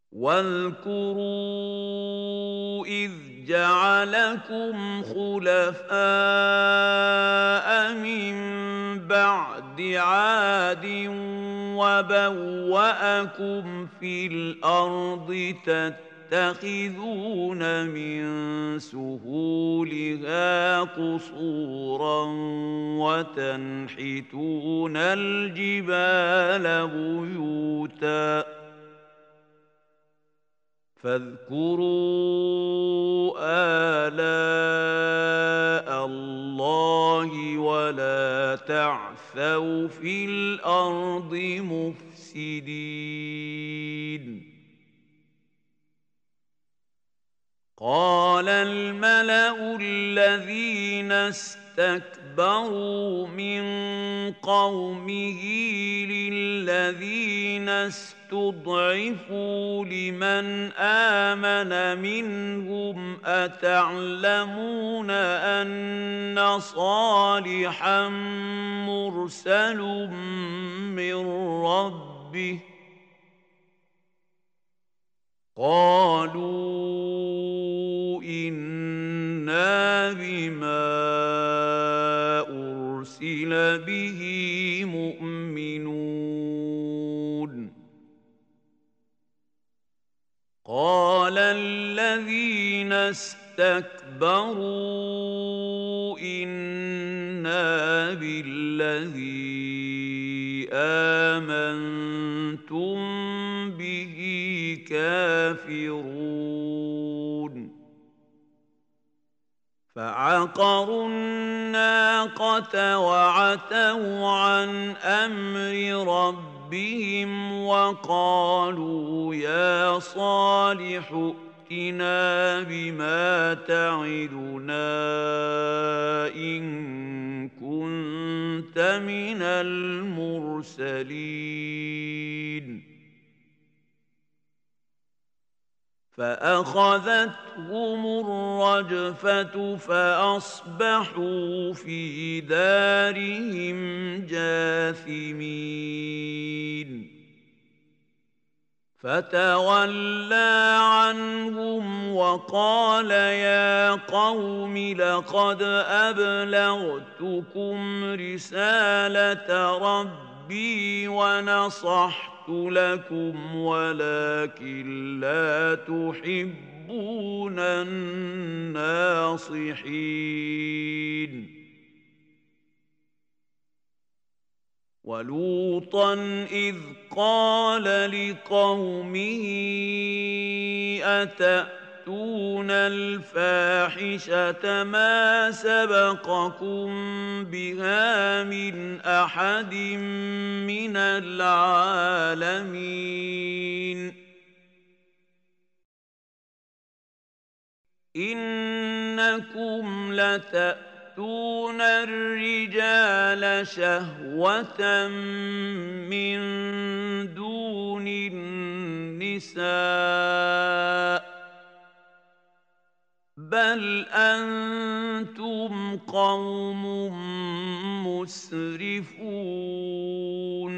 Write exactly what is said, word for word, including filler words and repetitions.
واذكروا إذ جعلكم خلفاء من بعد عاد وبوأكم في الأرض تتخذون من سهولها قصورا وتنحتون الجبال بيوتا فاذكروا آلاء الله ولا تعثوا في الأرض مفسدين. قال الملأ الذين استكبروا من قومه للذين استضعفوا لمن آمن منهم أتعلمون أن صالحا مرسل من ربه قالوا إنا بما أرسل به مؤمنون. قال الذين استكبروا إنا بالذي آمنتم به كافرون. فعقروا الناقة وعتوا عن أمر ربهم وقالوا يا صالح ائتنا بما تعدنا إن كنت من المرسلين. فأخذتهم الرجفة فأصبحوا في دارهم جاثمين. فتولى عنهم وقال يا قوم لقد أبلغتكم رسالة ربي ونصحت لكم ولكن لا تحبون الناصحين. ولوطا إذ قال لقومه أتأتون الفاحشة ما سبقكم بها من أحد من العالمين إنكم لتأتون تأتون الرجال شهوة من دون النساء بل أنتم قوم مسرفون.